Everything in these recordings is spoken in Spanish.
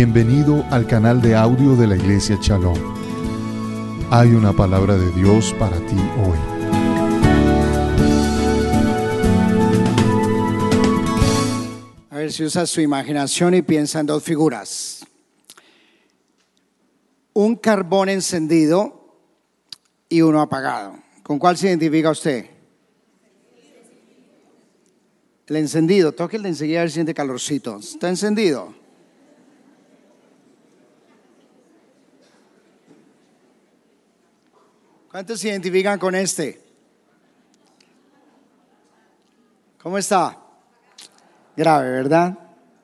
Bienvenido al canal de audio de la Iglesia Shalom. Hay una palabra de Dios para ti hoy. A ver si usa su imaginación y piensa en dos figuras. Un carbón encendido y uno apagado. ¿Con cuál se identifica usted? El encendido. Toque el de enseguida a ver si siente calorcito. ¿Está encendido? ¿Cuántos se identifican con este? ¿Cómo está? Grave, ¿verdad?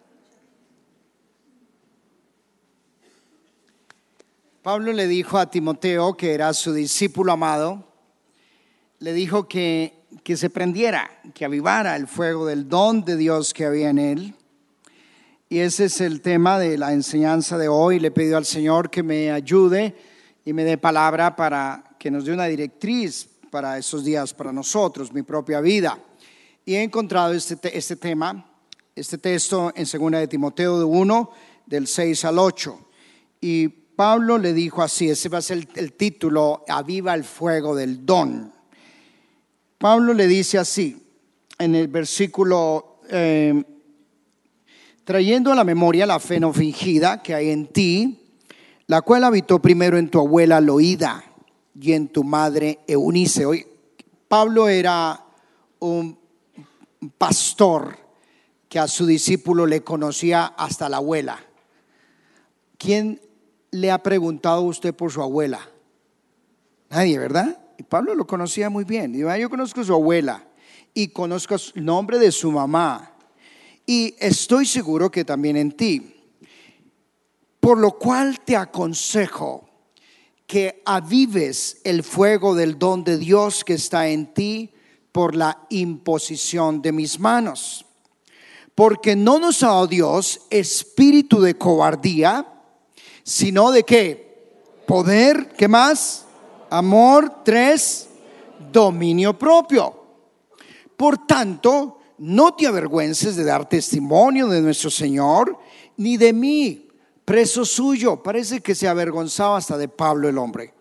Pablo le dijo a Timoteo, que era su discípulo amado, le dijo que se prendiera, que avivara el fuego del don de Dios que había en él. Y ese es el tema de la enseñanza de hoy. Le pido al Señor que me ayude y me dé palabra para que nos dé una directriz para esos días, para nosotros, mi propia vida. Y he encontrado este tema, este texto en 2 de Timoteo 1, del 6 al 8. Y Pablo le dijo así, ese va a ser el título: aviva el fuego del don. Pablo le dice así, en el versículo, trayendo a la memoria la fe no fingida que hay en ti, la cual habitó primero en tu abuela Loída y en tu madre Eunice. Hoy, Pablo era un pastor que a su discípulo le conocía hasta la abuela. ¿Quién le ha preguntado a usted por su abuela? Nadie, ¿verdad? Y Pablo lo conocía muy bien. Digo, yo conozco a su abuela y conozco el nombre de su mamá, y estoy seguro que también en ti. Por lo cual te aconsejo que avives el fuego del don de Dios que está en ti por la imposición de mis manos. Porque no nos ha dado Dios espíritu de cobardía, sino de ¿qué? Poder, ¿qué más? Amor, 3, dominio propio. Por tanto, no te avergüences de dar testimonio de nuestro Señor, ni de mí, preso suyo. Parece que se avergonzaba hasta de Pablo el hombre.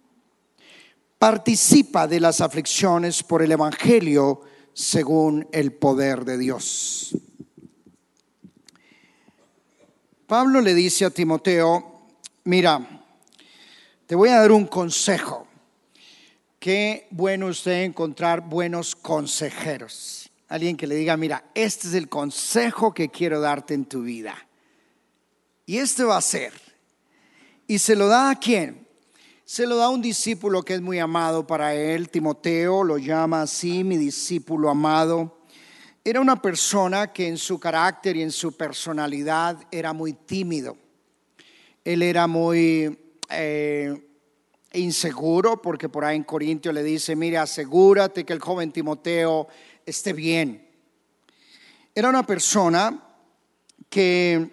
Participa de las aflicciones por el evangelio según el poder de Dios. Pablo le dice a Timoteo, mira, te voy a dar un consejo. Qué bueno usted encontrar buenos consejeros. Alguien que le diga, mira, este es el consejo que quiero darte en tu vida. Y este va a ser. ¿Y se lo da a quién? Se lo da a un discípulo que es muy amado para él. Timoteo lo llama así, mi discípulo amado. Era una persona que en su carácter y en su personalidad era muy tímido. Él era muy inseguro, porque por ahí en Corintios le dice, mire, asegúrate que el joven Timoteo esté bien. Era una persona que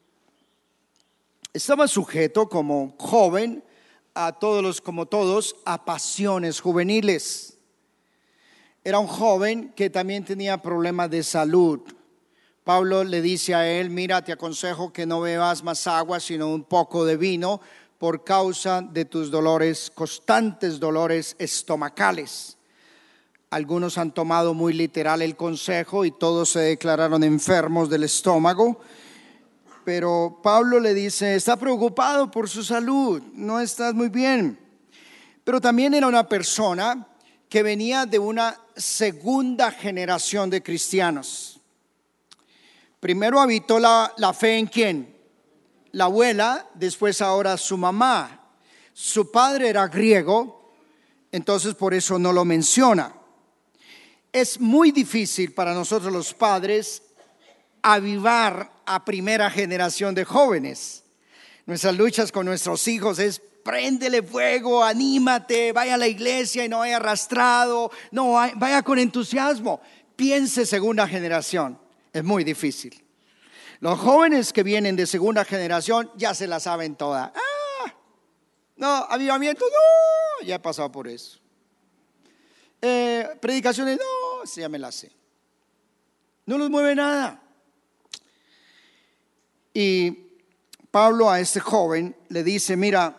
estaba sujeto como joven como todos, a pasiones juveniles. Era un joven que también tenía problemas de salud. Pablo le dice a él, mira, te aconsejo que no bebas más agua, sino un poco de vino, por causa de tus dolores, constantes dolores estomacales. Algunos han tomado muy literal el consejo y todos se declararon enfermos del estómago. Pero Pablo le dice, está preocupado por su salud, no estás muy bien. Pero también era una persona que venía de una segunda generación de cristianos. Primero habitó la fe en ¿quién? La abuela, después ahora su mamá. Su padre era griego, entonces por eso no lo menciona. Es muy difícil para nosotros los padres avivar a primera generación de jóvenes. Nuestras luchas con nuestros hijos es préndele fuego, anímate, vaya a la iglesia y no vaya arrastrado, no vaya con entusiasmo. Piense segunda generación, es muy difícil. Los jóvenes que vienen de segunda generación ya se la saben toda. No, avivamiento, no, ya he pasado por eso. Predicaciones, no, sí, ya me las sé. No los mueve nada. Y Pablo a este joven le dice, mira,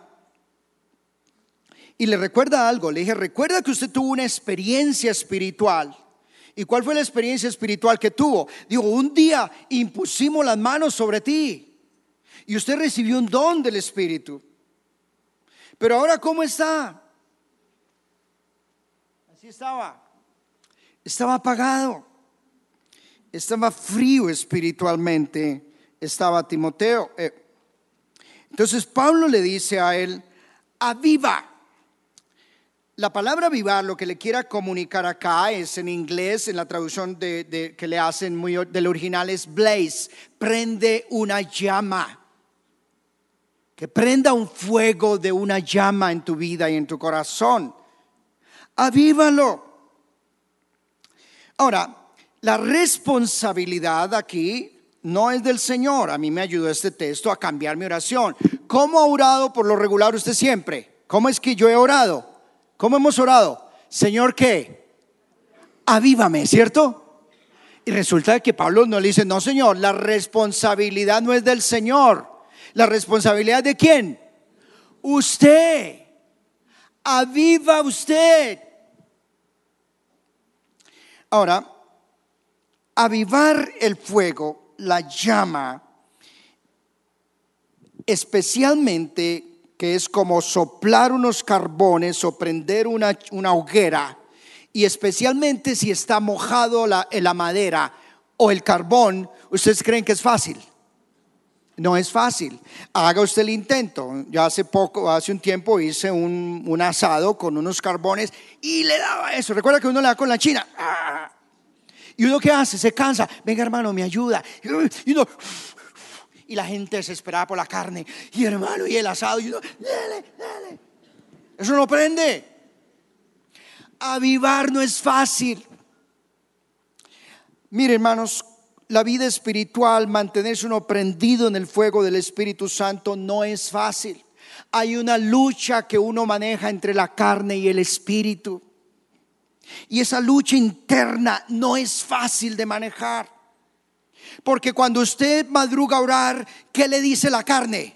y le recuerda algo, le dije, recuerda que usted tuvo una experiencia espiritual. ¿Y cuál fue la experiencia espiritual que tuvo? Digo, un día impusimos las manos sobre ti y usted recibió un don del Espíritu. Pero ahora, ¿cómo está? Así estaba. Estaba apagado. Estaba frío espiritualmente. Estaba Timoteo. Entonces Pablo le dice a él, aviva. La palabra avivar, lo que le quiera comunicar acá es en inglés, en la traducción que le hacen del original es blaze, prende una llama. Que prenda un fuego de una llama en tu vida y en tu corazón. Avívalo. Ahora, la responsabilidad aquí no es del Señor. A mí me ayudó este texto a cambiar mi oración. ¿Cómo ha orado por lo regular usted siempre? ¿Cómo es que yo he orado? ¿Cómo hemos orado? Señor, ¿qué? Avívame, ¿cierto? Y resulta que Pablo no le dice, no Señor, la responsabilidad no es del Señor. ¿La responsabilidad de quién? Usted. Aviva usted. Ahora, avivar el fuego, la llama, especialmente que es como soplar unos carbones o prender una hoguera, y especialmente si está mojado la madera o el carbón, ¿ustedes creen que es fácil? No es fácil. Haga usted el intento. Ya hace un tiempo hice un asado con unos carbones y le daba eso. Recuerda que uno le da con la china. ¿Y uno qué hace? Se cansa. Venga hermano, me ayuda. Y la gente desesperada por la carne. Y hermano, y el asado. Y uno, dale. Eso no prende. Avivar no es fácil. Mire hermanos, la vida espiritual, mantenerse uno prendido en el fuego del Espíritu Santo no es fácil. Hay una lucha que uno maneja entre la carne y el espíritu. Y esa lucha interna no es fácil de manejar. Porque cuando usted madruga a orar, ¿qué le dice la carne?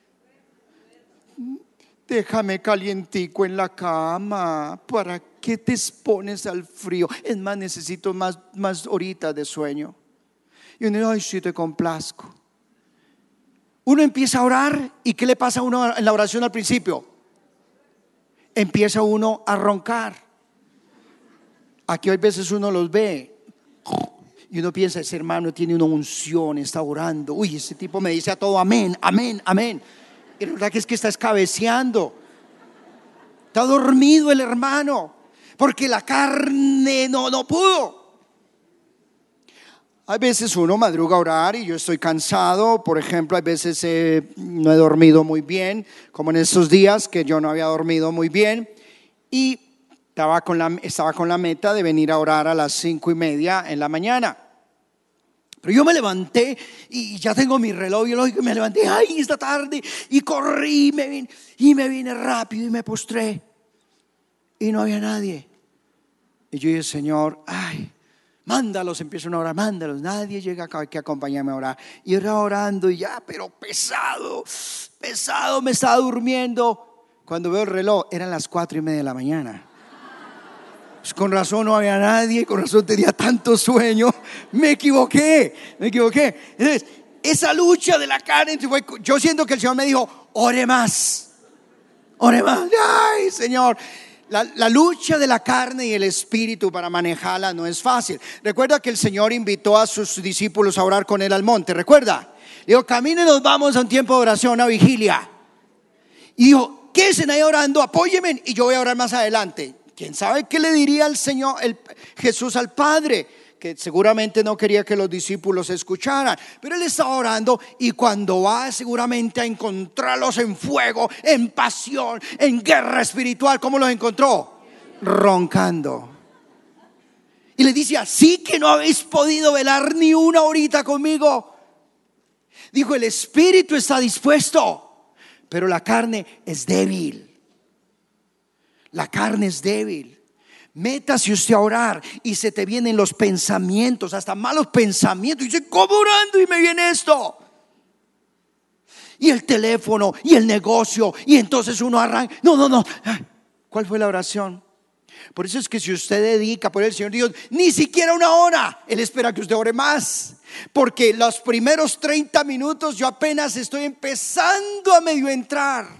Déjame calientico en la cama. ¿Para qué te expones al frío? Es más, necesito más horitas de sueño. Y uno dice, ay, sí, te complazco. Uno empieza a orar y ¿qué le pasa a uno en la oración al principio? Empieza uno a roncar. Aquí hay veces uno los ve y uno piensa, ese hermano tiene una unción, está orando. Uy, ese tipo me dice a todo amén, amén, amén. Y la verdad que es que está escabeceando. Está dormido el hermano porque la carne no pudo. Hay veces uno madruga a orar y yo estoy cansado. Por ejemplo, hay veces no he dormido muy bien, como en esos días que yo no había dormido muy bien. Y estaba con la meta de venir a orar a las 5:30 en la mañana. Pero yo me levanté y ya tengo mi reloj biológico y me levanté, ay, esta tarde, y corrí y me vine rápido y me postré. Y no había nadie. Y yo dije, Señor, ay, mándalos, empiezan a orar, mándalos. Nadie llega acá que acompañarme a orar. Y yo estaba orando y ya, pero pesado, me estaba durmiendo. Cuando veo el reloj, eran las 4:30 de la mañana. Pues con razón no había nadie, con razón tenía tanto sueño. Me equivoqué. Entonces, esa lucha de la carne, yo siento que el Señor me dijo, ore más. Ay, Señor. La lucha de la carne y el espíritu para manejarla no es fácil. Recuerda que el Señor invitó a sus discípulos a orar con él al monte. ¿Recuerda? Dijo, caminen, nos vamos a un tiempo de oración, una vigilia. Y dijo, quédense ahí orando, apóyenme y yo voy a orar más adelante. ¿Quién sabe qué le diría el Señor, Jesús al Padre? Que seguramente no quería que los discípulos escucharan, pero él estaba orando y cuando va seguramente a encontrarlos en fuego, en pasión, en guerra espiritual, ¿cómo los encontró? Roncando. Y le dice, así que no habéis podido velar ni una horita conmigo. Dijo, el espíritu está dispuesto, pero la carne es débil. La carne es débil. Métase usted a orar y se te vienen los pensamientos, hasta malos pensamientos. Y dice, ¿cómo orando y me viene esto? y el teléfono y el negocio, y entonces uno arranca. No. ¿Cuál fue la oración? Por eso es que si usted dedica por el Señor Dios ni siquiera una hora, Él espera que usted ore más. Porque los primeros 30 minutos yo apenas estoy empezando a medio entrar.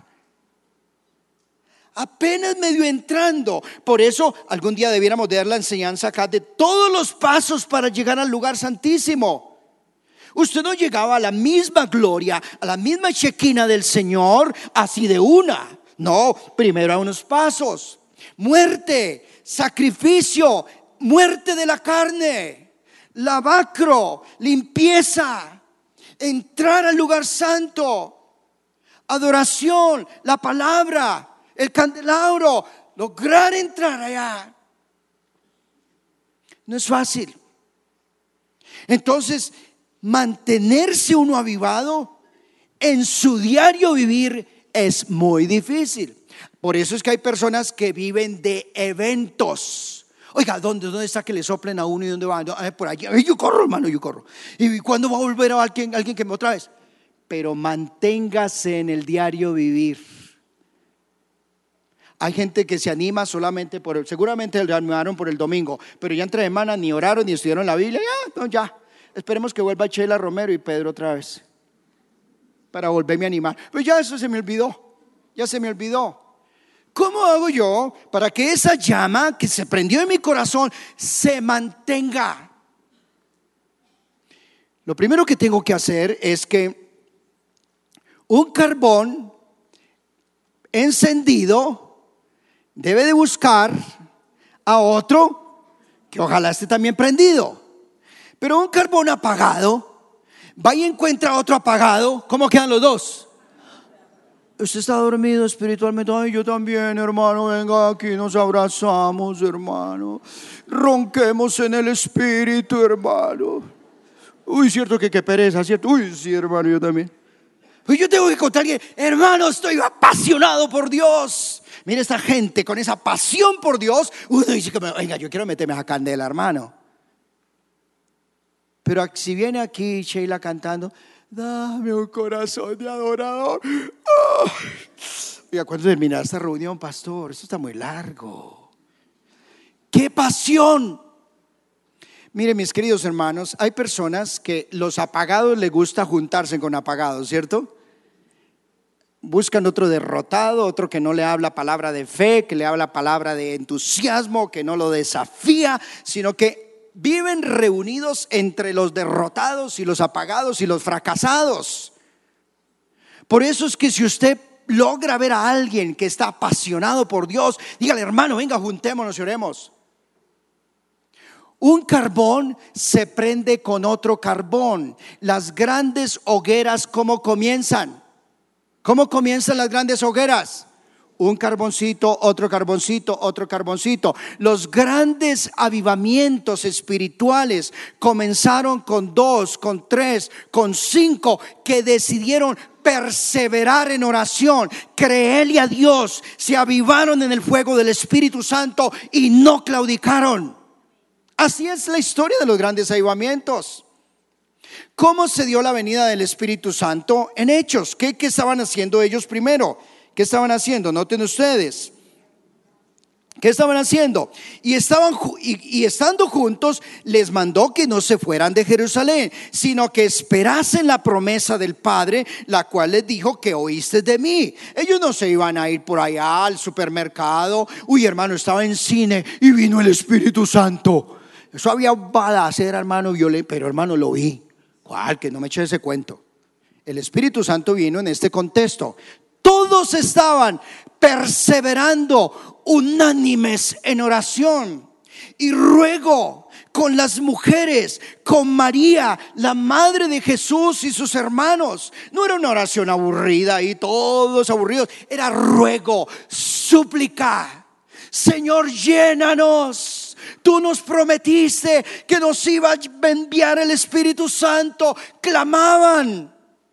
Apenas medio entrando. Por eso algún día debiéramos de dar la enseñanza acá de todos los pasos para llegar al lugar santísimo. Usted no llegaba a la misma gloria, a la misma Shekinah del Señor así de una. No, primero a unos pasos. Muerte, sacrificio, muerte de la carne, lavacro, limpieza, entrar al lugar santo, adoración, la palabra, el candelabro, lograr entrar allá. No es fácil. Entonces, mantenerse uno avivado en su diario vivir es muy difícil. Por eso es que hay personas que viven de eventos. Oiga, ¿dónde está que le soplen a uno y dónde va? Por allí. Yo corro, hermano, yo corro. ¿Y cuándo va a volver a alguien que me otra vez? Pero manténgase en el diario vivir. Hay gente que se anima solamente seguramente le animaron por el domingo, pero ya entre semana ni oraron ni estudiaron la Biblia. Ya. Esperemos que vuelva Sheila Romero y Pedro otra vez para volverme a animar. Pero ya eso se me olvidó. Ya se me olvidó. ¿Cómo hago yo para que esa llama que se prendió en mi corazón se mantenga? Lo primero que tengo que hacer es que un carbón encendido debe de buscar a otro que ojalá esté también prendido. Pero un carbón apagado va y encuentra a otro apagado. ¿Cómo quedan los dos? Usted está dormido espiritualmente. Ay, yo también, hermano. Venga aquí, nos abrazamos, hermano. Ronquemos en el espíritu, hermano. Uy, cierto que qué pereza, cierto. Uy, sí, hermano, yo también. Pues yo tengo que contarle, hermano, estoy apasionado por Dios. Mira esta gente con esa pasión por Dios. Uno dice que venga, yo quiero meterme a candela, hermano. Pero si viene aquí Sheila cantando, dame un corazón de adorador. Oiga, ¿cuándo terminará esta reunión, pastor? Esto está muy largo. ¡Qué pasión! Miren, mis queridos hermanos, hay personas que los apagados les gusta juntarse con apagados, ¿cierto? Buscan otro derrotado, otro que no le habla palabra de fe, que le habla palabra de entusiasmo, que no lo desafía, sino que viven reunidos entre los derrotados y los apagados y los fracasados. Por eso es que si usted logra ver a alguien que está apasionado por Dios, dígale, hermano, venga, juntémonos y oremos. Un carbón se prende con otro carbón. Las grandes hogueras, ¿cómo comienzan? ¿Cómo comienzan las grandes hogueras? Un carboncito, otro carboncito, otro carboncito. Los grandes avivamientos espirituales comenzaron con 2, con 3, con 5 que decidieron perseverar en oración, creerle a Dios, se avivaron en el fuego del Espíritu Santo y no claudicaron. Así es la historia de los grandes avivamientos. ¿Cómo se dio la venida del Espíritu Santo? En Hechos. ¿Qué estaban haciendo ellos primero? ¿Qué estaban haciendo? Noten ustedes. ¿Qué estaban haciendo? Y estando juntos, les mandó que no se fueran de Jerusalén, sino que esperasen la promesa del Padre, la cual les dijo que oíste de mí. Ellos no se iban a ir por allá al supermercado. Uy, hermano, estaba en cine y vino el Espíritu Santo. Eso había balacera, hermano, pero hermano, lo vi. ¿Cuál? Que no me eche ese cuento. El Espíritu Santo vino en este contexto. Todos estaban perseverando, unánimes en oración y ruego con las mujeres, con María, la madre de Jesús y sus hermanos. No era una oración aburrida y todos aburridos. Era ruego, súplica. Señor, llénanos. Tú nos prometiste que nos iba a enviar el Espíritu Santo. Clamaban.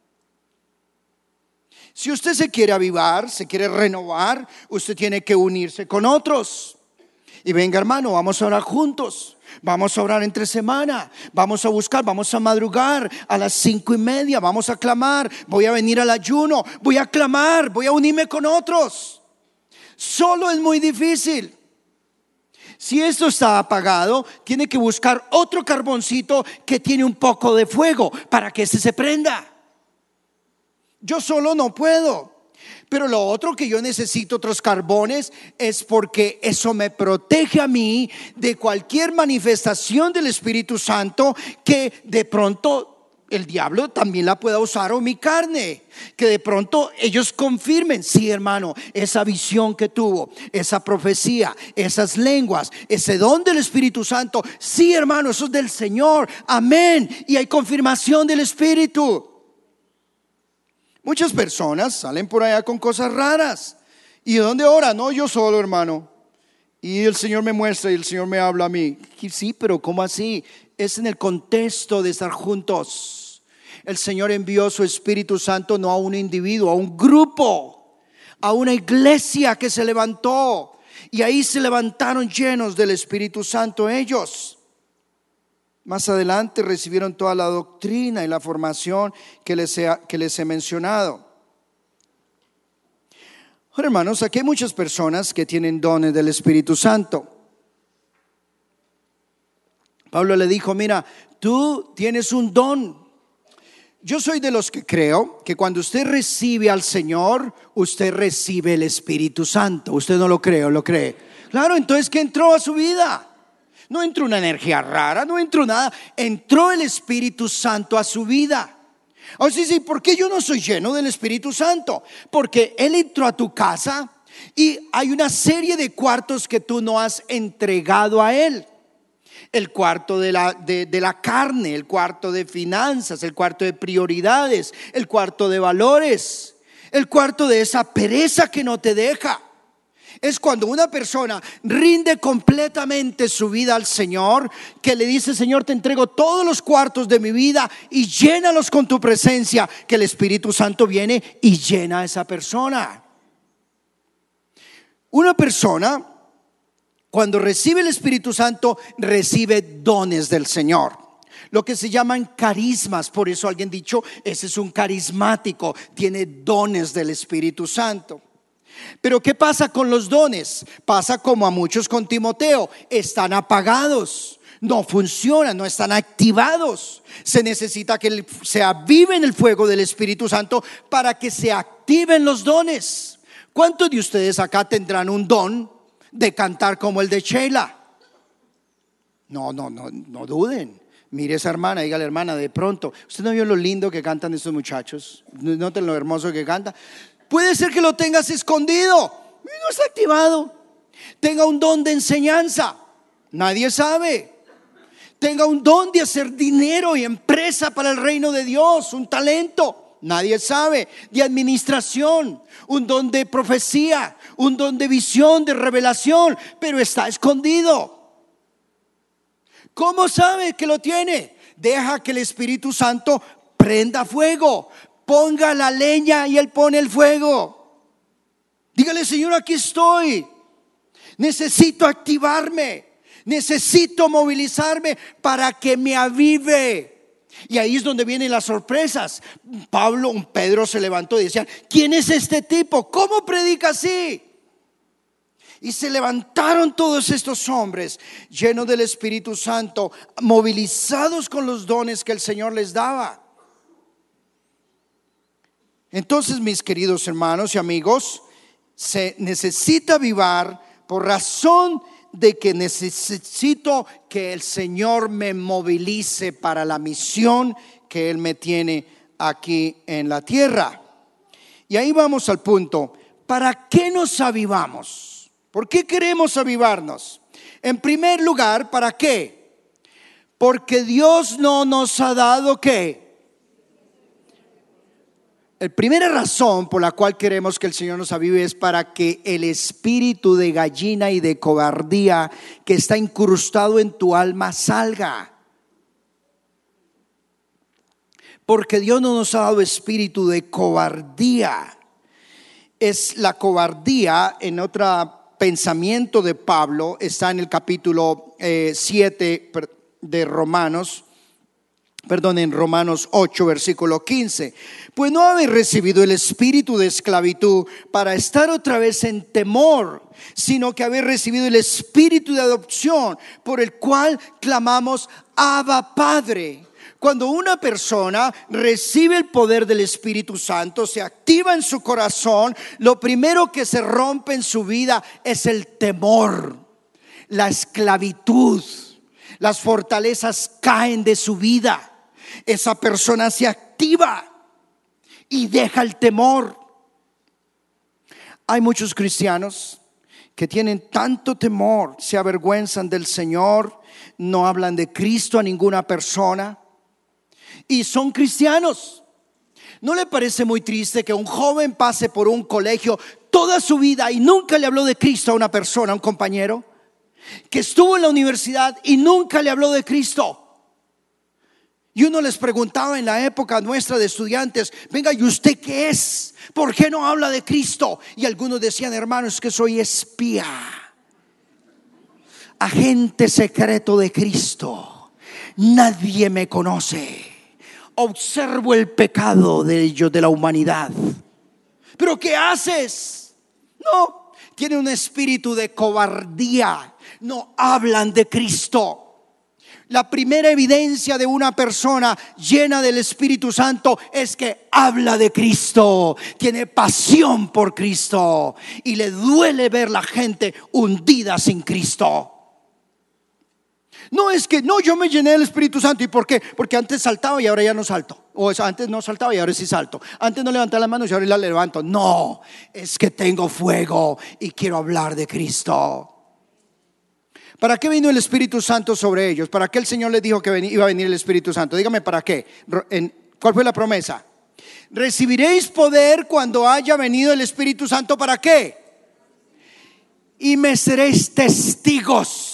Si usted se quiere avivar, se quiere renovar, usted tiene que unirse con otros. Y venga, hermano, vamos a orar juntos. Vamos a orar entre semana, vamos a buscar, vamos a madrugar a las 5:30, vamos a clamar, voy a venir al ayuno, voy a clamar, voy a unirme con otros. Solo es muy difícil. Si esto está apagado, tiene que buscar otro carboncito que tiene un poco de fuego para que ese se prenda. Yo solo no puedo. Pero lo otro que yo necesito otros carbones es porque eso me protege a mí de cualquier manifestación del Espíritu Santo que de pronto el diablo también la pueda usar, o mi carne, que de pronto ellos confirmen: sí, hermano, esa visión que tuvo, esa profecía, esas lenguas, ese don del Espíritu Santo, sí, hermano, eso es del Señor, amén, y hay confirmación del Espíritu. Muchas personas salen por allá con cosas raras. ¿Y de dónde ora? No, yo solo, hermano. Y el Señor me muestra y el Señor me habla a mí. Sí, pero ¿cómo así? Es en el contexto de estar juntos. El Señor envió su Espíritu Santo no a un individuo, a un grupo, a una iglesia que se levantó. Y ahí se levantaron llenos del Espíritu Santo ellos. Más adelante recibieron toda la doctrina y la formación que les he mencionado. Ahora, hermanos, aquí hay muchas personas que tienen dones del Espíritu Santo. Pablo le dijo: mira, tú tienes un don. Yo soy de los que creo que cuando usted recibe al Señor, usted recibe el Espíritu Santo. ¿Usted no lo cree o lo cree? Claro, entonces, ¿qué entró a su vida? No entró una energía rara, no entró nada. Entró el Espíritu Santo a su vida. O sea, sí, ¿por qué yo no soy lleno del Espíritu Santo? Porque Él entró a tu casa y hay una serie de cuartos que tú no has entregado a Él. El cuarto de la carne, el cuarto de finanzas, el cuarto de prioridades, el cuarto de valores, el cuarto de esa pereza que no te deja. Es cuando una persona rinde completamente su vida al Señor, que le dice: Señor, te entrego todos los cuartos de mi vida y llénalos con tu presencia, que el Espíritu Santo viene y llena a esa persona. Una persona, cuando recibe el Espíritu Santo, recibe dones del Señor, lo que se llaman carismas. Por eso alguien dicho: ese es un carismático, tiene dones del Espíritu Santo. Pero ¿qué pasa con los dones? Pasa como a muchos con Timoteo: están apagados, no funcionan, no están activados. Se necesita que se avive en el fuego del Espíritu Santo para que se activen los dones. ¿Cuántos de ustedes acá tendrán un don de cantar como el de Sheila? No duden. Mire esa hermana, dígale: hermana, de pronto, ¿usted no vio lo lindo que cantan estos muchachos? ¿Noten lo hermoso que canta? Puede ser que lo tengas escondido y no está activado. Tenga un don de enseñanza, nadie sabe. Tenga un don de hacer dinero y empresa para el reino de Dios, un talento, nadie sabe. De administración, un don de profecía, un don de visión, de revelación, pero está escondido. ¿Cómo sabe que lo tiene? Deja que el Espíritu Santo prenda fuego. Ponga la leña y Él pone el fuego. Dígale: Señor, aquí estoy. Necesito activarme, necesito movilizarme para que me avive. Y ahí es donde vienen las sorpresas. Pedro se levantó y decía: ¿quién es este tipo? ¿Cómo predica así? Y se levantaron todos estos hombres llenos del Espíritu Santo, movilizados con los dones que el Señor les daba. Entonces, mis queridos hermanos y amigos, se necesita avivar por razón de que necesito que el Señor me movilice para la misión que Él me tiene aquí en la tierra. Y ahí vamos al punto: ¿para qué nos avivamos? ¿Por qué queremos avivarnos? En primer lugar, ¿para qué? Porque Dios no nos ha dado ¿qué? La primera razón por la cual queremos que el Señor nos avive es para que el espíritu de gallina y de cobardía que está incrustado en tu alma salga. Porque Dios no nos ha dado espíritu de cobardía. Es la cobardía, en otra pensamiento de Pablo está en el capítulo 7 de Romanos. Perdón, en Romanos 8, versículo 15. Pues no habéis recibido el espíritu de esclavitud para estar otra vez en temor, sino que habéis recibido el espíritu de adopción, por el cual clamamos Abba, Padre. Cuando una persona recibe el poder del Espíritu Santo, se activa en su corazón, lo primero que se rompe en su vida es el temor, la esclavitud. Las fortalezas caen de su vida. Esa persona se activa y deja el temor. Hay muchos cristianos que tienen tanto temor, se avergüenzan del Señor, no hablan de Cristo a ninguna persona y son cristianos. ¿No le parece muy triste que un joven pase por un colegio toda su vida y nunca le habló de Cristo a una persona, a un compañero? Que estuvo en la universidad y nunca le habló de Cristo. Y uno les preguntaba en la época nuestra de estudiantes: venga, ¿y usted qué es? ¿Por qué no habla de Cristo? Y algunos decían: hermano, es que soy espía, agente secreto de Cristo, nadie me conoce, observo el pecado de ellos, de la humanidad. ¿Pero qué haces? No, tiene un espíritu de cobardía, no hablan de Cristo. La primera evidencia de una persona llena del Espíritu Santo es que habla de Cristo, tiene pasión por Cristo y le duele ver la gente hundida sin Cristo. No es que no, yo me llené del Espíritu Santo. ¿Y por qué? Porque antes saltaba y ahora ya no salto. O antes no saltaba y ahora sí salto. Antes no levantaba las manos y ahora las levanto. No, es que tengo fuego y quiero hablar de Cristo. ¿Para qué vino el Espíritu Santo sobre ellos? ¿Para qué el Señor les dijo que iba a venir el Espíritu Santo? Dígame, ¿para qué? ¿Cuál fue la promesa? Recibiréis poder cuando haya venido el Espíritu Santo. ¿Para qué? Y me seréis testigos.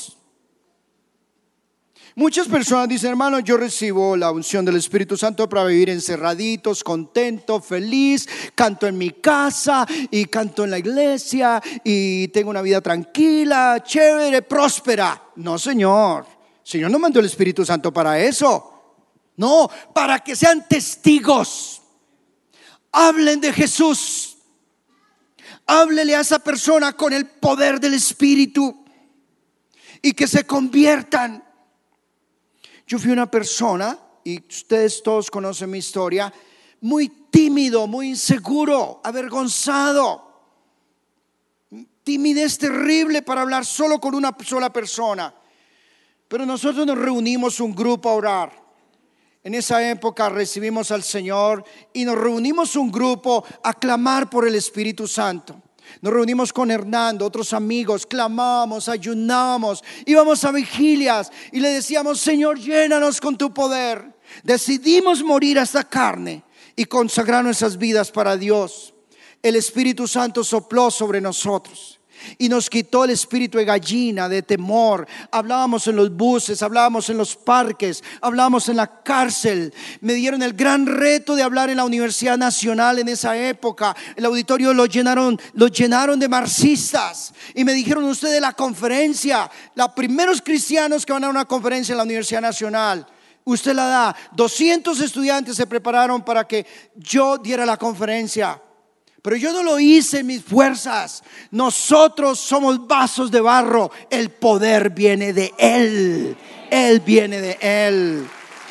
Muchas personas dicen: hermano, yo recibo la unción del Espíritu Santo para vivir encerraditos, contento, feliz, canto en mi casa y canto en la iglesia y tengo una vida tranquila, chévere, próspera. No, Señor. Señor no mandó el Espíritu Santo para eso. No, para que sean testigos. Hablen de Jesús. Háblele a esa persona con el poder del Espíritu y que se conviertan. Yo fui una persona, y ustedes todos conocen mi historia, muy tímido, muy inseguro, avergonzado, timidez terrible para hablar solo con una sola persona. Pero nosotros nos reunimos un grupo a orar. En esa época recibimos al Señor y nos reunimos un grupo a clamar por el Espíritu Santo. Nos reunimos con Hernando, otros amigos, clamamos, ayunamos, íbamos a vigilias y le decíamos: Señor, llénanos con tu poder. Decidimos morir a esta carne y consagrar nuestras vidas para Dios. El Espíritu Santo sopló sobre nosotros y nos quitó el espíritu de gallina, de temor. Hablábamos en los buses, hablábamos en los parques, hablábamos en la cárcel. Me dieron el gran reto de hablar en la Universidad Nacional en esa época. El auditorio lo llenaron de marxistas y me dijeron: usted de la conferencia, los primeros cristianos que van a una conferencia en la Universidad Nacional, usted la da. 200 estudiantes se prepararon para que yo diera la conferencia. Pero yo no lo hice en mis fuerzas. Nosotros somos vasos de barro. El poder viene de Él. Él viene de Él.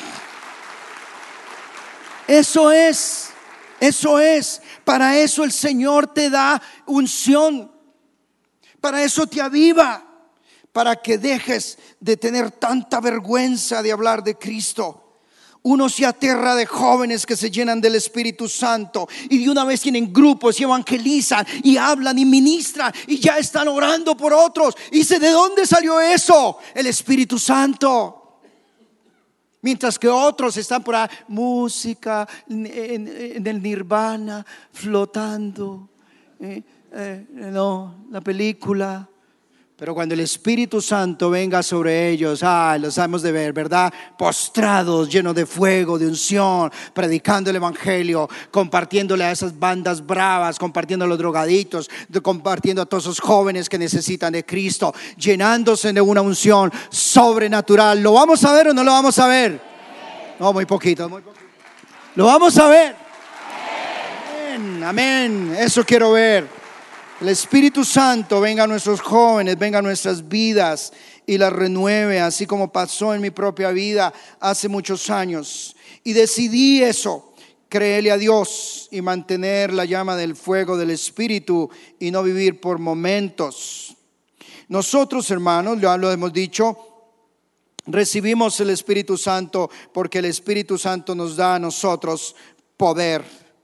Eso es. Para eso el Señor te da unción. Para eso te aviva. Para que dejes de tener tanta vergüenza de hablar de Cristo. Uno se aterra de jóvenes que se llenan del Espíritu Santo y de una vez tienen grupos y evangelizan y hablan y ministran y ya están orando por otros. Y dice: ¿de dónde salió eso? El Espíritu Santo. Mientras que otros están por ahí, música en el nirvana, flotando. No, la película, Pero cuando el Espíritu Santo venga sobre ellos, los hemos de ver, ¿verdad? Postrados, llenos de fuego, de unción, predicando el Evangelio, compartiéndole a esas bandas bravas, compartiendo a los drogaditos, compartiendo a todos esos jóvenes que necesitan de Cristo, llenándose de una unción sobrenatural. ¿Lo vamos a ver o no lo vamos a ver? No, muy poquito, muy poquito. Lo vamos a ver. Amén, amén. Eso quiero ver. El Espíritu Santo venga a nuestros jóvenes, venga a nuestras vidas y las renueve, así como pasó en mi propia vida hace muchos años. Y decidí eso, creerle a Dios y mantener la llama del fuego del Espíritu y no vivir por momentos. Nosotros, hermanos, ya lo hemos dicho, recibimos el Espíritu Santo porque el Espíritu Santo nos da a nosotros poder.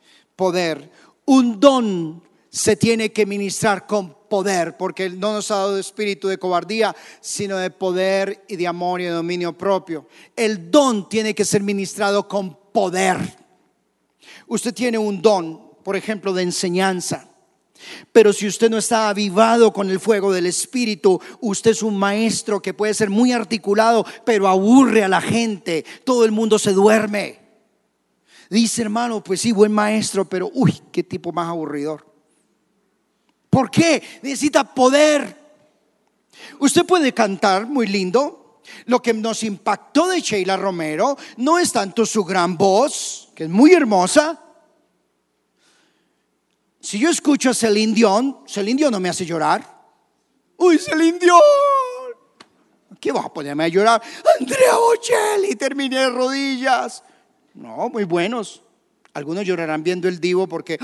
Un don se tiene que ministrar con poder, porque Él no nos ha dado espíritu de cobardía, sino de poder y de amor y de dominio propio. El don tiene que ser ministrado con poder. Usted tiene un don, por ejemplo, de enseñanza, pero si usted no está avivado con el fuego del Espíritu, usted es un maestro que puede ser muy articulado, pero aburre a la gente. Todo el mundo se duerme. Dice, hermano, pues sí, buen maestro, pero uy, qué tipo más aburridor. ¿Por qué? Necesita poder. Usted puede cantar muy lindo. Lo que nos impactó de Sheila Romero no es tanto su gran voz, que es muy hermosa. Si yo escucho a Celine Dion no me hace llorar. Uy, Celine Dion, ¿qué vas a ponerme a llorar? Andrea Bocelli, terminé de rodillas. No, muy buenos. Algunos llorarán viendo el Divo porque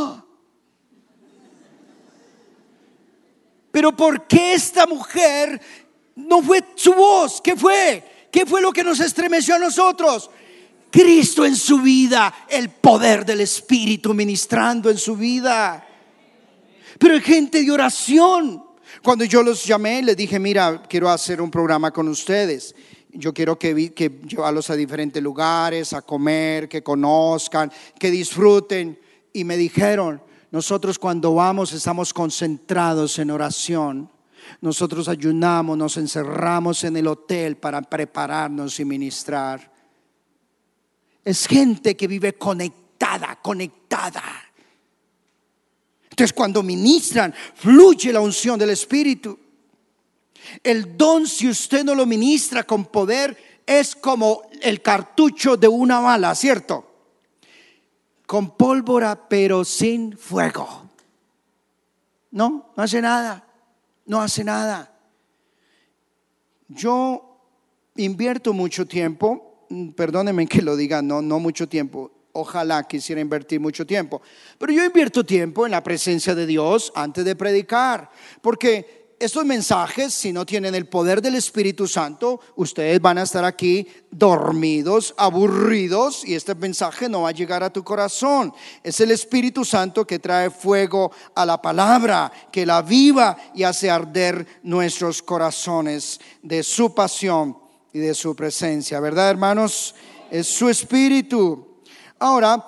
pero ¿por qué esta mujer no fue su voz? ¿Qué fue? ¿Qué fue lo que nos estremeció a nosotros? Cristo en su vida, el poder del Espíritu ministrando en su vida. Pero hay gente de oración. Cuando yo los llamé, les dije, mira, quiero hacer un programa con ustedes. Yo quiero que llevarlos a diferentes lugares, a comer, que conozcan, que disfruten. Y me dijeron, nosotros cuando vamos estamos concentrados en oración. Nosotros ayunamos, nos encerramos en el hotel para prepararnos y ministrar. Es gente que vive conectada. Entonces cuando ministran, fluye la unción del Espíritu. El don, si usted no lo ministra con poder, es como el cartucho de una bala, ¿cierto? Con pólvora pero sin fuego. No hace nada. Yo invierto mucho tiempo, perdónenme que lo diga, no mucho tiempo. Ojalá quisiera invertir mucho tiempo, pero yo invierto tiempo en la presencia de Dios antes de predicar, porque estos mensajes, si no tienen el poder del Espíritu Santo, ustedes van a estar aquí dormidos, aburridos, y este mensaje no va a llegar a tu corazón. Es el Espíritu Santo que trae fuego a la palabra, que la aviva y hace arder nuestros corazones de su pasión y de su presencia, ¿verdad, hermanos? Es su Espíritu. Ahora,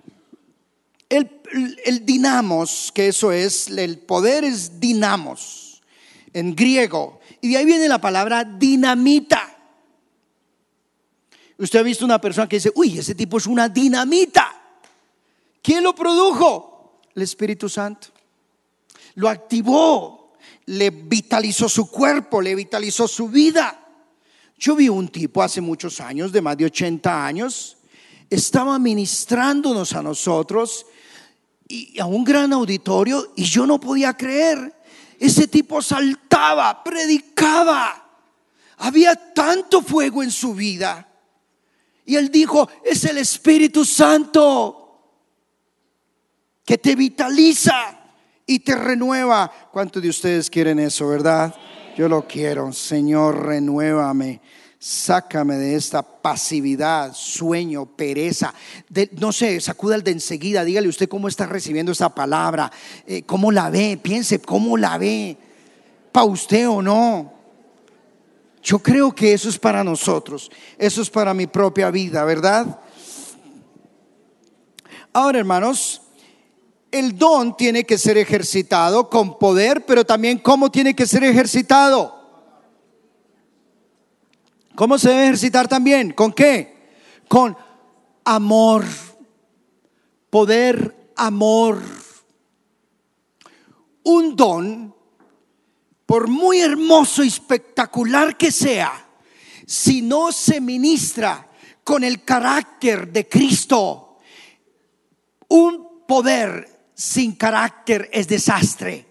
el dinamos, que eso es, el poder es dinamos en griego, y de ahí viene la palabra dinamita. Usted ha visto una persona que dice, uy, ese tipo es una dinamita. ¿Quién lo produjo? El Espíritu Santo. Lo activó, le vitalizó su cuerpo, le vitalizó su vida. Yo vi un tipo hace muchos años, de más de 80 años, estaba ministrándonos a nosotros y a un gran auditorio, y yo no podía creer. Ese tipo saltaba, predicaba, había tanto fuego en su vida. Y él dijo, es el Espíritu Santo que te vitaliza y te renueva. ¿Cuántos de ustedes quieren eso, verdad? Yo lo quiero. Señor, renuévame. Sácame de esta pasividad, sueño, pereza. No sé, sacúdala de enseguida. Dígale usted cómo está recibiendo esta palabra, cómo la ve, piense cómo la ve, para usted o no. Yo creo que eso es para nosotros, eso es para mi propia vida, ¿verdad? Ahora, hermanos, El don tiene que ser ejercitado con poder, pero también ¿cómo tiene que ser ejercitado? ¿Cómo se debe ejercitar también? ¿Con qué? Con amor, poder, amor. Un don, por muy hermoso y espectacular que sea, si no se ministra con el carácter de Cristo, un poder sin carácter es desastre.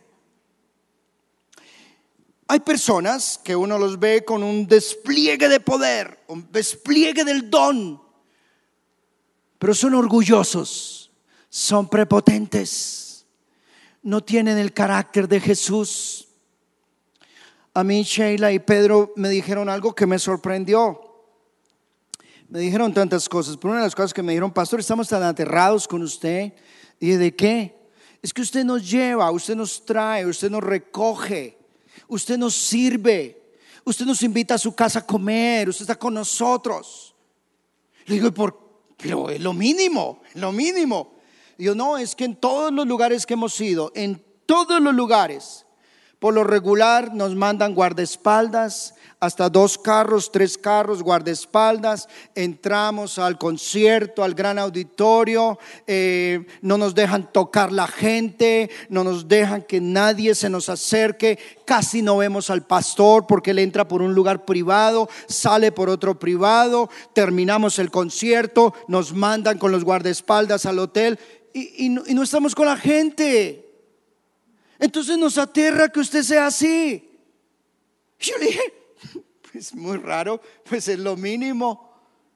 Hay personas que uno los ve con un despliegue de poder, un despliegue del don, pero son orgullosos, son prepotentes, no tienen el carácter de Jesús. A mí Sheila y Pedro me dijeron algo que me sorprendió. Me dijeron tantas cosas, pero una de las cosas que me dijeron: pastor, estamos tan aterrados con usted. Y dije: ¿de qué? Es que usted nos lleva, usted nos trae, usted nos recoge, usted nos sirve, usted nos invita a su casa a comer, usted está con nosotros. Le digo: pero es lo mínimo, es lo mínimo. Y yo: no, es que en todos los lugares que hemos ido, en todos los lugares, por lo regular nos mandan guardaespaldas, hasta 2 carros, 3 carros, guardaespaldas. Entramos al concierto, al gran auditorio, no nos dejan tocar la gente, no nos dejan que nadie se nos acerque. Casi no vemos al pastor porque él entra por un lugar privado, sale por otro privado. Terminamos el concierto, nos mandan con los guardaespaldas al hotel y no estamos con la gente. Entonces nos aterra que usted sea así. Yo le dije: pues muy raro, pues es lo mínimo.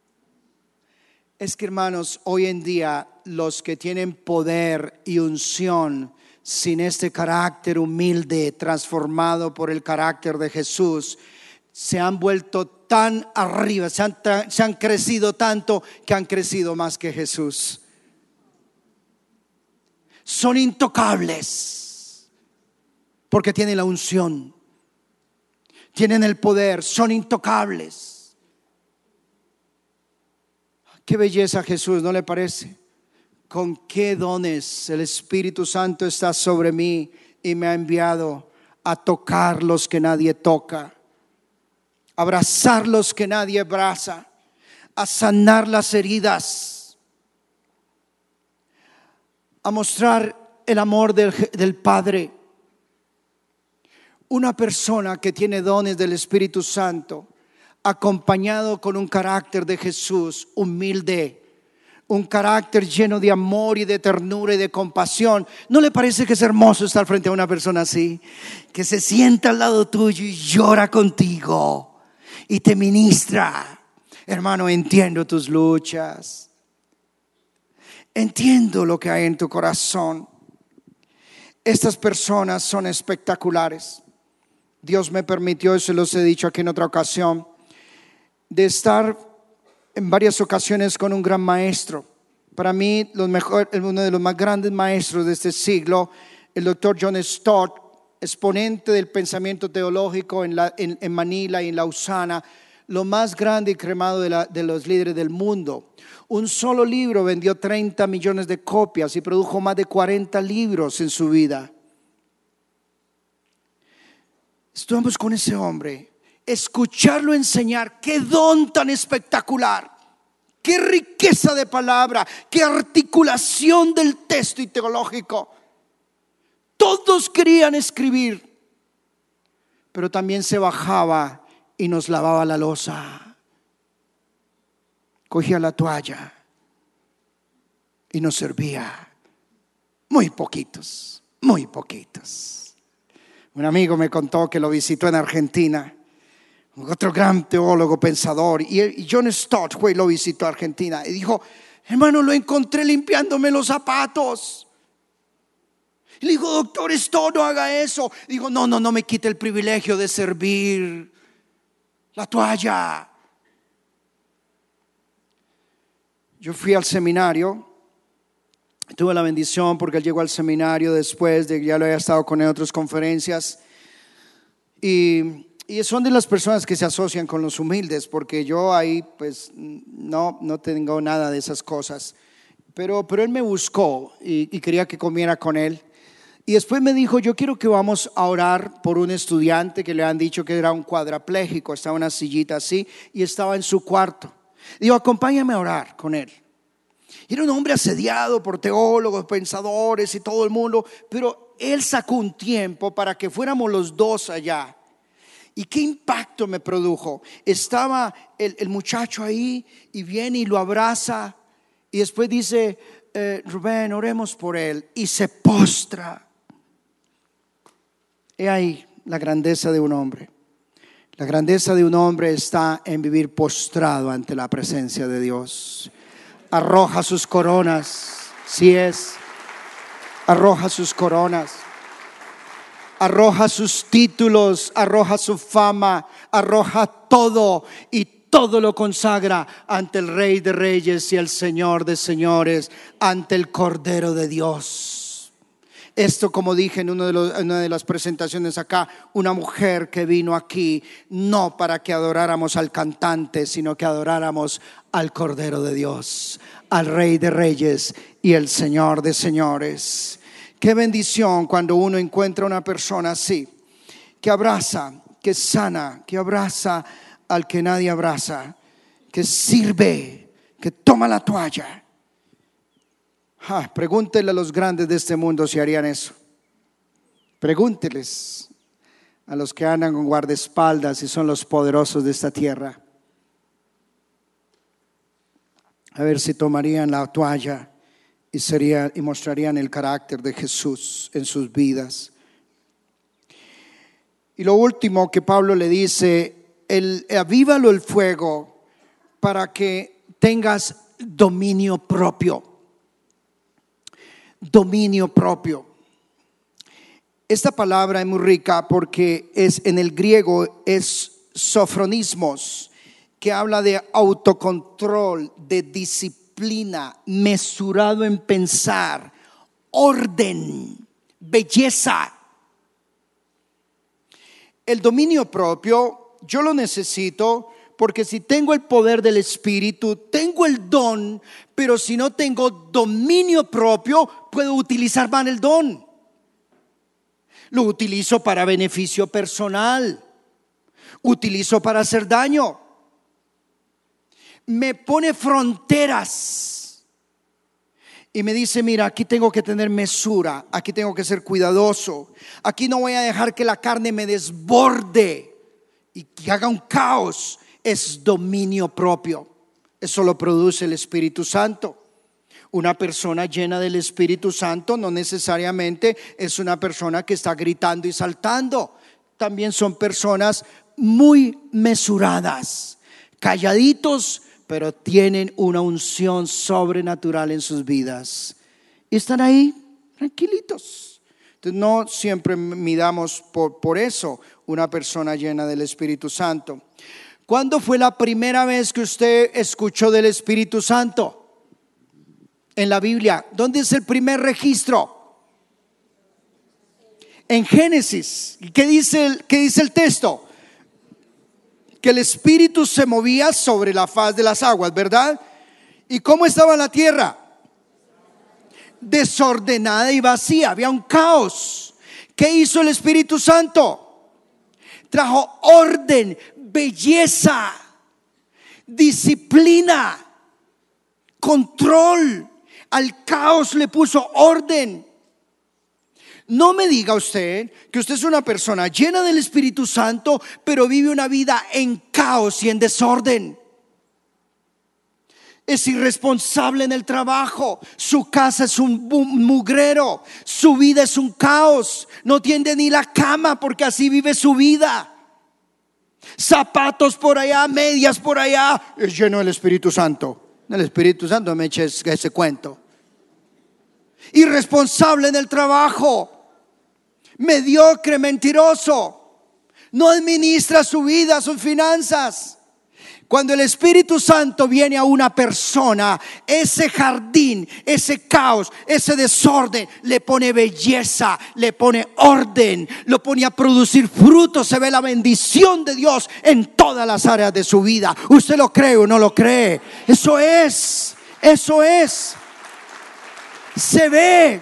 Es que, hermanos, hoy en día los que tienen poder y unción sin este carácter humilde transformado por el carácter de Jesús, se han vuelto tan arriba, se han crecido tanto que han crecido más que Jesús. Son intocables porque tienen la unción, tienen el poder, son intocables. Qué belleza Jesús, ¿no le parece? Con qué dones el Espíritu Santo está sobre mí y me ha enviado a tocar los que nadie toca, a abrazar los que nadie abraza, a sanar las heridas, a mostrar el amor del Padre. Una persona que tiene dones del Espíritu Santo, acompañado con un carácter de Jesús, humilde, un carácter lleno de amor y de ternura y de compasión. ¿No le parece que es hermoso estar frente a una persona así? Que se sienta al lado tuyo y llora contigo y te ministra. Hermano, entiendo tus luchas, entiendo lo que hay en tu corazón. Estas personas son espectaculares. Dios me permitió, se los he dicho aquí en otra ocasión, de estar en varias ocasiones con un gran maestro. Para mí, uno de los más grandes maestros de este siglo, el doctor John Stott, exponente del pensamiento teológico en Manila y en Lausana, lo más grande y cremado de los líderes del mundo. Un solo libro vendió 30 millones de copias y produjo más de 40 libros en su vida. Estuvimos con ese hombre, escucharlo enseñar, qué don tan espectacular, qué riqueza de palabra, qué articulación del texto y teológico. Todos querían escribir, pero también se bajaba y nos lavaba la loza, cogía la toalla y nos servía. Muy poquitos, muy poquitos. Un amigo me contó que lo visitó en Argentina, otro gran teólogo, pensador, y John Stott fue y lo visitó a Argentina y dijo: hermano, lo encontré limpiándome los zapatos. Y le dijo: doctor Stott, no haga eso. Dijo: no me quite el privilegio de servir la toalla. Yo fui al seminario. Tuve la bendición porque él llegó al seminario después de que ya lo había estado con él en otras conferencias. Y son de las personas que se asocian con los humildes, porque yo ahí pues no tengo nada de esas cosas. pero él me buscó y quería que comiera con él. Y después me dijo, yo quiero que vamos a orar por un estudiante que le han dicho que era un cuadrapléjico, estaba en una sillita así y estaba en su cuarto. Digo, acompáñame a orar con él. Era un hombre asediado por teólogos, pensadores y todo el mundo, pero él sacó un tiempo para que fuéramos los dos allá. ¿Y qué impacto me produjo? Estaba el muchacho ahí y viene y lo abraza y después dice, Rubén, oremos por él, y se postra. He ahí la grandeza de un hombre. La grandeza de un hombre está en vivir postrado ante la presencia de Dios. Arroja sus coronas, si es, arroja sus coronas. Arroja sus títulos, arroja su fama, arroja todo y todo lo consagra ante el Rey de Reyes y el Señor de Señores, ante el Cordero de Dios. Esto, como dije en una de las presentaciones acá, una mujer que vino aquí no para que adoráramos al cantante, sino que adoráramos al Cordero de Dios, al Rey de Reyes y el Señor de Señores. Qué bendición cuando uno encuentra una persona así, que abraza, que sana, que abraza al que nadie abraza, que sirve, que toma la toalla. Pregúntele a los grandes de este mundo si harían eso. Pregúnteles a los que andan con guardaespaldas y son los poderosos de esta tierra. A ver si tomarían la toalla y mostrarían el carácter de Jesús en sus vidas. Y lo último que Pablo le dice, avívalo el fuego para que tengas dominio propio. Dominio propio. Esta palabra es muy rica porque en el griego es sofronismos, que habla de autocontrol, de disciplina, mesurado en pensar, orden, belleza. El dominio propio yo lo necesito porque si tengo el poder del Espíritu, tengo el don, pero si no tengo dominio propio, puedo utilizar mal el don. Lo utilizo para beneficio personal, utilizo para hacer daño. Me pone fronteras y me dice, mira, aquí tengo que tener mesura, aquí tengo que ser cuidadoso, aquí no voy a dejar que la carne me desborde y que haga un caos. Es dominio propio. Eso lo produce el Espíritu Santo. Una persona llena del Espíritu Santo no necesariamente es una persona que está gritando y saltando. También son personas muy mesuradas, calladitos, pero tienen una unción sobrenatural en sus vidas y están ahí tranquilitos. Entonces no siempre midamos por eso una persona llena del Espíritu Santo. ¿Cuándo fue la primera vez que usted escuchó del Espíritu Santo? En la Biblia. ¿Dónde es el primer registro? En Génesis. ¿Qué dice el texto? Que el Espíritu se movía sobre la faz de las aguas, ¿verdad? ¿Y cómo estaba la tierra? Desordenada y vacía, había un caos. ¿Qué hizo el Espíritu Santo? Trajo orden, belleza, disciplina, control. Al caos le puso orden. No me diga usted que usted es una persona llena del Espíritu Santo, pero vive una vida en caos y en desorden. Es irresponsable en el trabajo, su casa es un mugrero, su vida es un caos, no tiende ni la cama porque así vive su vida. Zapatos por allá, medias por allá, es lleno del Espíritu Santo. El Espíritu Santo me echa ese cuento. Irresponsable en el trabajo, mediocre, mentiroso, no administra su vida, sus finanzas. Cuando el Espíritu Santo viene a una persona, ese jardín, ese caos, ese desorden, le pone belleza, le pone orden, lo pone a producir frutos. Se ve la bendición de Dios en todas las áreas de su vida. ¿Usted lo cree o no lo cree? Eso es. Se ve.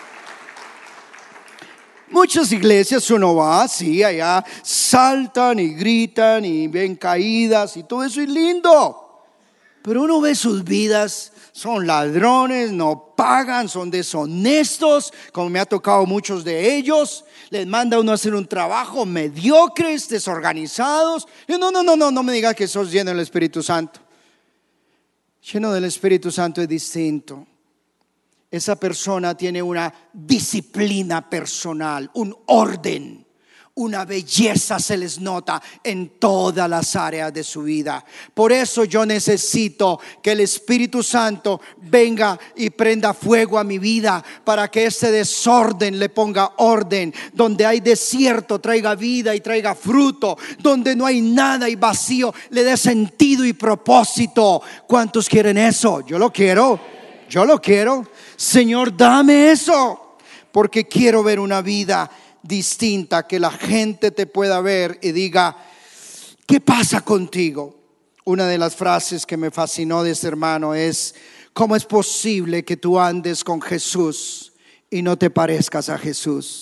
Muchas iglesias uno va, sí, allá saltan y gritan y ven caídas y todo eso es lindo. Pero uno ve sus vidas, son ladrones, no pagan, son deshonestos, como me ha tocado muchos de ellos. Les manda uno a hacer un trabajo mediocres, desorganizados. No me digas que sos lleno del Espíritu Santo. Lleno del Espíritu Santo es distinto. Esa persona tiene una disciplina personal, un orden, una belleza se les nota en todas las áreas de su vida. Por eso yo necesito que el Espíritu Santo venga y prenda fuego a mi vida, para que ese desorden le ponga orden. Donde hay desierto traiga vida y traiga fruto. Donde no hay nada y vacío le dé sentido y propósito. ¿Cuántos quieren eso? Yo lo quiero. Señor, dame eso, porque quiero ver una vida distinta, que la gente te pueda ver y diga: ¿qué pasa contigo? Una de las frases que me fascinó de este hermano es: ¿cómo es posible que tú andes con Jesús y no te parezcas a Jesús?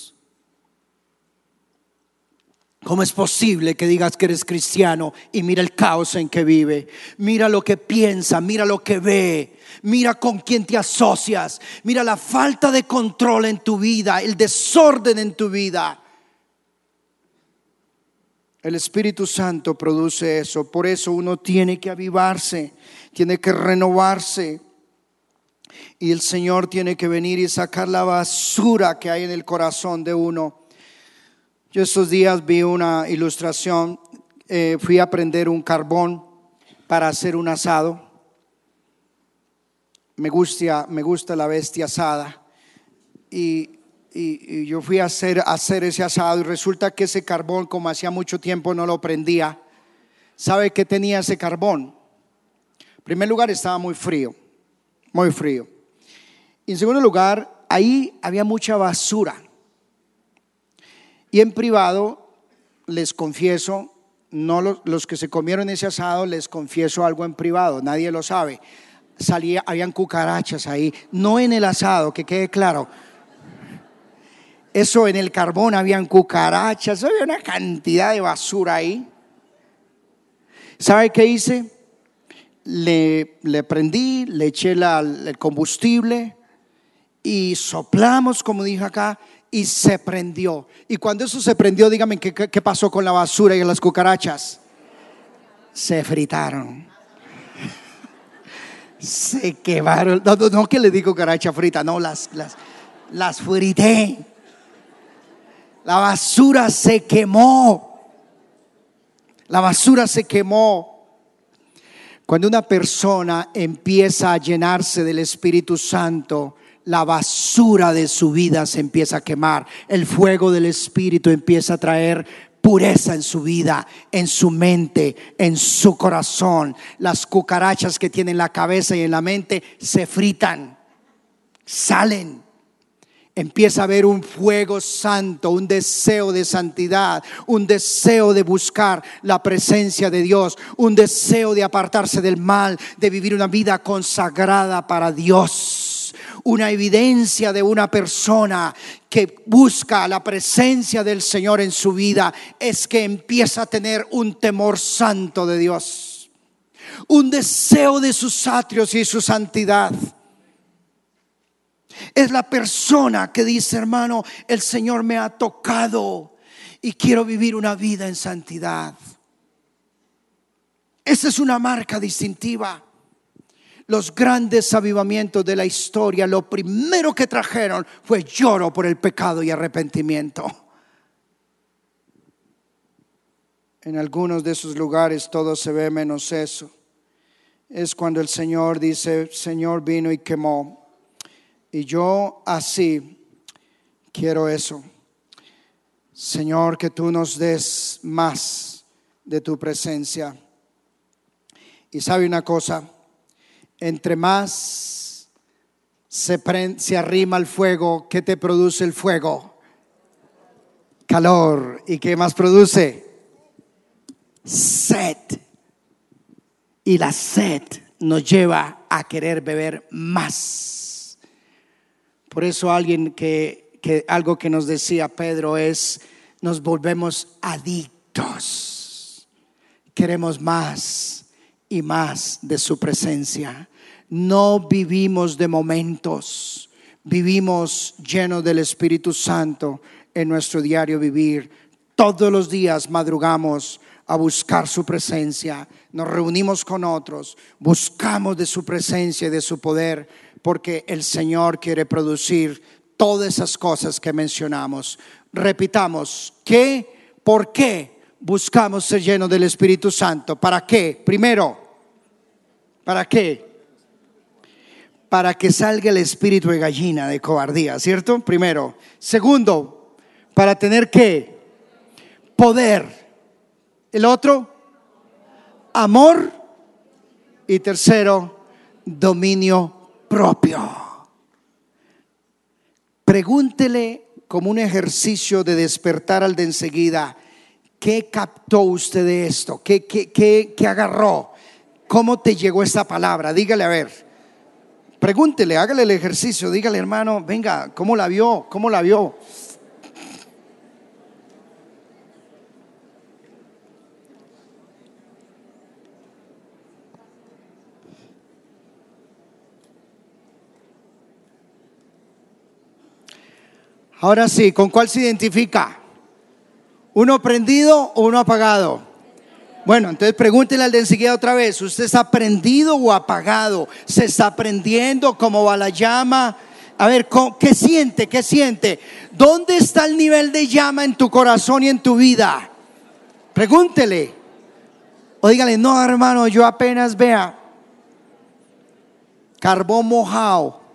¿Cómo es posible que digas que eres cristiano y mira el caos en que vive? Mira lo que piensa, mira lo que ve, mira con quién te asocias, mira la falta de control en tu vida, el desorden en tu vida. El Espíritu Santo produce eso. Por eso uno tiene que avivarse, tiene que renovarse. Y el Señor tiene que venir y sacar la basura que hay en el corazón de uno. Yo estos días vi una ilustración, fui a prender un carbón para hacer un asado. Me gusta la bestia asada y yo fui a hacer ese asado, y resulta que ese carbón, como hacía mucho tiempo no lo prendía, ¿sabe qué tenía ese carbón? En primer lugar, estaba muy frío. Y en segundo lugar, ahí había mucha basura. Y en privado les confieso, no los que se comieron ese asado, les confieso algo en privado, nadie lo sabe. Habían cucarachas ahí, no en el asado, que quede claro. Eso, en el carbón habían cucarachas, había una cantidad de basura ahí. ¿Sabe qué hice? Le prendí, le eché el combustible y soplamos, como dije acá, y se prendió. Y cuando eso se prendió, dígame qué pasó con la basura y las cucarachas. Se fritaron. Se quemaron. No que le di cucaracha frita, no, las frité. La basura se quemó. Cuando una persona empieza a llenarse del Espíritu Santo, la basura de su vida se empieza a quemar. El fuego del Espíritu empieza a traer pureza en su vida, en su mente, en su corazón. Las cucarachas que tiene en la cabeza y en la mente se fritan, salen. Empieza a haber un fuego santo, un deseo de santidad, un deseo de buscar la presencia de Dios, un deseo de apartarse del mal, de vivir una vida consagrada para Dios. Una evidencia de una persona que busca la presencia del Señor en su vida es que empieza a tener un temor santo de Dios, un deseo de sus atrios y su santidad. Es la persona que dice: hermano, el Señor me ha tocado y quiero vivir una vida en santidad. Esa es una marca distintiva. Los grandes avivamientos de la historia, lo primero que trajeron fue lloro por el pecado y arrepentimiento. En algunos de esos lugares todo se ve menos eso. Es cuando el Señor dice: Señor vino y quemó. Y yo así quiero eso. Señor, que tú nos des más de tu presencia. Y sabe una cosa, entre más se arrima el fuego, ¿qué te produce el fuego? Calor. ¿Y qué más produce? Sed. Y la sed nos lleva a querer beber más. Por eso algo que nos decía Pedro es: nos volvemos adictos. Queremos más y más de su presencia. No vivimos de momentos, vivimos llenos del Espíritu Santo en nuestro diario vivir. Todos los días madrugamos a buscar su presencia, nos reunimos con otros, buscamos de su presencia y de su poder, porque el Señor quiere producir todas esas cosas que mencionamos. Repitamos, ¿por qué buscamos ser llenos del Espíritu Santo? ¿Para qué? Primero, ¿para qué? Para que salga el espíritu de gallina, de cobardía, ¿cierto? Primero. Segundo, para tener ¿qué? Poder. El otro, amor. Y tercero, dominio propio. Pregúntele, como un ejercicio de despertar al de enseguida, ¿qué captó usted de esto? ¿Qué agarró? ¿Cómo te llegó esta palabra? Dígale, a ver. Pregúntele, hágale el ejercicio, dígale, hermano, venga, ¿cómo la vio? ¿Cómo la vio? Ahora sí, ¿con cuál se identifica? ¿Uno prendido o uno apagado? Bueno, entonces pregúntele al de enseguida otra vez: ¿usted está prendido o apagado? ¿Se está prendiendo? ¿Cómo va la llama? A ver, ¿qué siente? ¿Qué siente? ¿Dónde está el nivel de llama en tu corazón y en tu vida? Pregúntele. O dígale: no, hermano, yo apenas vea carbón mojado.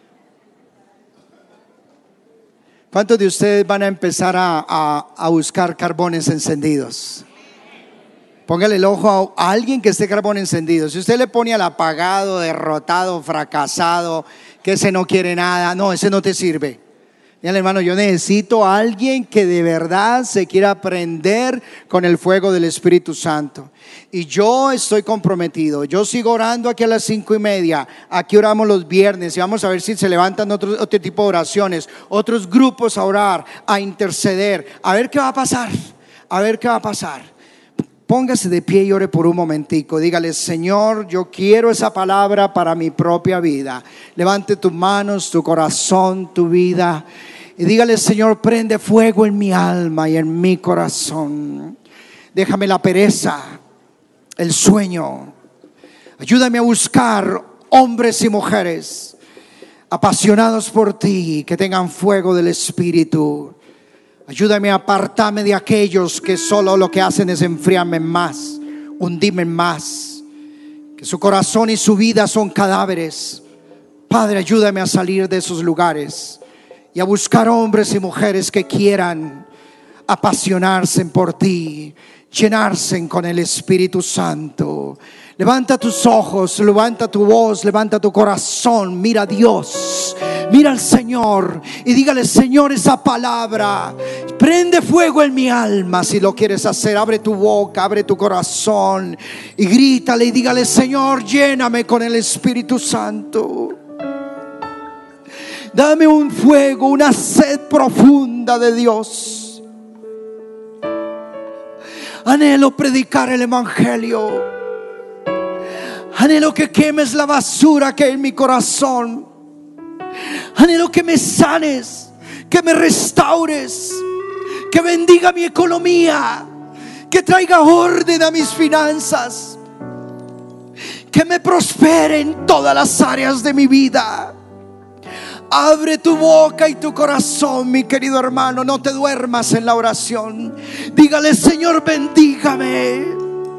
¿Cuántos de ustedes van a empezar a buscar carbones encendidos? Póngale el ojo a alguien que esté carbón encendido. Si usted le pone al apagado, derrotado, fracasado, que ese no quiere nada, no, ese no te sirve. Dígale, hermano, yo necesito a alguien que de verdad se quiera prender con el fuego del Espíritu Santo. Y yo estoy comprometido. Yo sigo orando aquí a las 5:30. Aquí oramos los viernes y vamos a ver si se levantan otro tipo de oraciones, otros grupos a orar, a interceder. A ver qué va a pasar. A ver qué va a pasar. Póngase de pie y ore por un momentico. Dígale: Señor, yo quiero esa palabra para mi propia vida. Levante tus manos, tu corazón, tu vida, y dígale: Señor, prende fuego en mi alma y en mi corazón. Déjame la pereza, el sueño. Ayúdame a buscar hombres y mujeres apasionados por ti, que tengan fuego del Espíritu. Ayúdame a apartarme de aquellos que solo lo que hacen es enfriarme más, hundirme más, que su corazón y su vida son cadáveres. Padre, ayúdame a salir de esos lugares y a buscar hombres y mujeres que quieran apasionarse por ti, llenarse con el Espíritu Santo. Levanta tus ojos, levanta tu voz, levanta tu corazón, mira a Dios, mira al Señor y dígale: Señor, esa palabra prende fuego en mi alma. Si lo quieres hacer, abre tu boca, abre tu corazón y grítale y dígale: Señor, lléname con el Espíritu Santo. Dame un fuego, una sed profunda de Dios. Anhelo predicar el Evangelio. Anhelo que quemes la basura que hay en mi corazón. Anhelo que me sanes, que me restaures, que bendiga mi economía, que traiga orden a mis finanzas, que me prospere en todas las áreas de mi vida. Abre tu boca y tu corazón, mi querido hermano. No te duermas en la oración. Dígale: Señor, bendígame.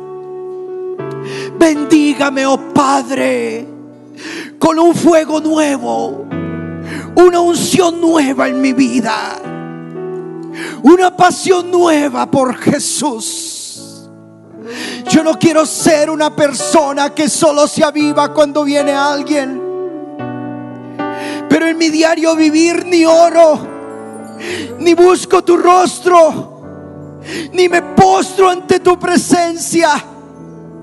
Bendígame, oh Padre, con un fuego nuevo, una unción nueva en mi vida, una pasión nueva por Jesús. Yo no quiero ser una persona que solo se aviva cuando viene alguien, pero en mi diario vivir ni oro, ni busco tu rostro, ni me postro ante tu presencia.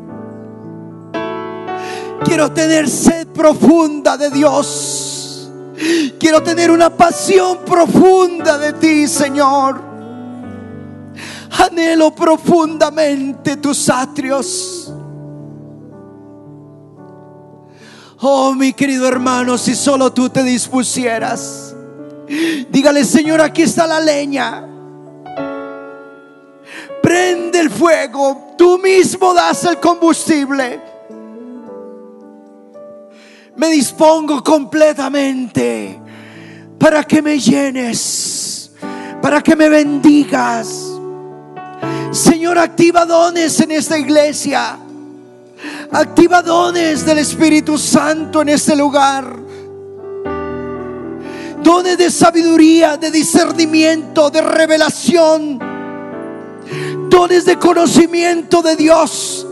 Quiero tener sed profunda de Dios. Quiero tener una pasión profunda de ti, Señor. Anhelo profundamente tus atrios. Oh, mi querido hermano, si solo tú te dispusieras, dígale: Señor, aquí está la leña. Prende el fuego, tú mismo das el combustible. Me dispongo completamente para que me llenes, para que me bendigas. Señor, activa dones en esta iglesia. Activa dones del Espíritu Santo en este lugar. Dones de sabiduría, de discernimiento, de revelación. Dones de conocimiento de Dios.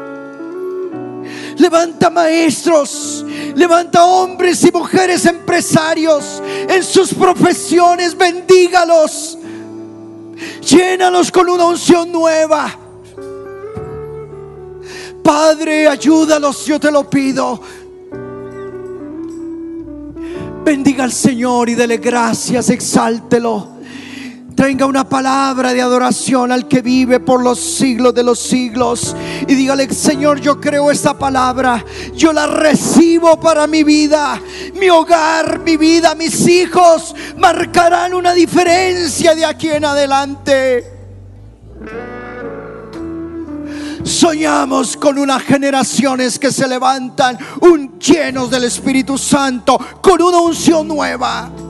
Levanta maestros, levanta hombres y mujeres empresarios en sus profesiones. Bendígalos, llénalos con una unción nueva. Padre, ayúdalos, yo te lo pido. Bendiga al Señor y dele gracias, exáltelo. Tenga una palabra de adoración al que vive por los siglos de los siglos. Y dígale: Señor, yo creo esta palabra. Yo la recibo para mi vida. Mi hogar, mi vida, mis hijos marcarán una diferencia de aquí en adelante. Soñamos con unas generaciones que se levantan llenos del Espíritu Santo, con una unción nueva.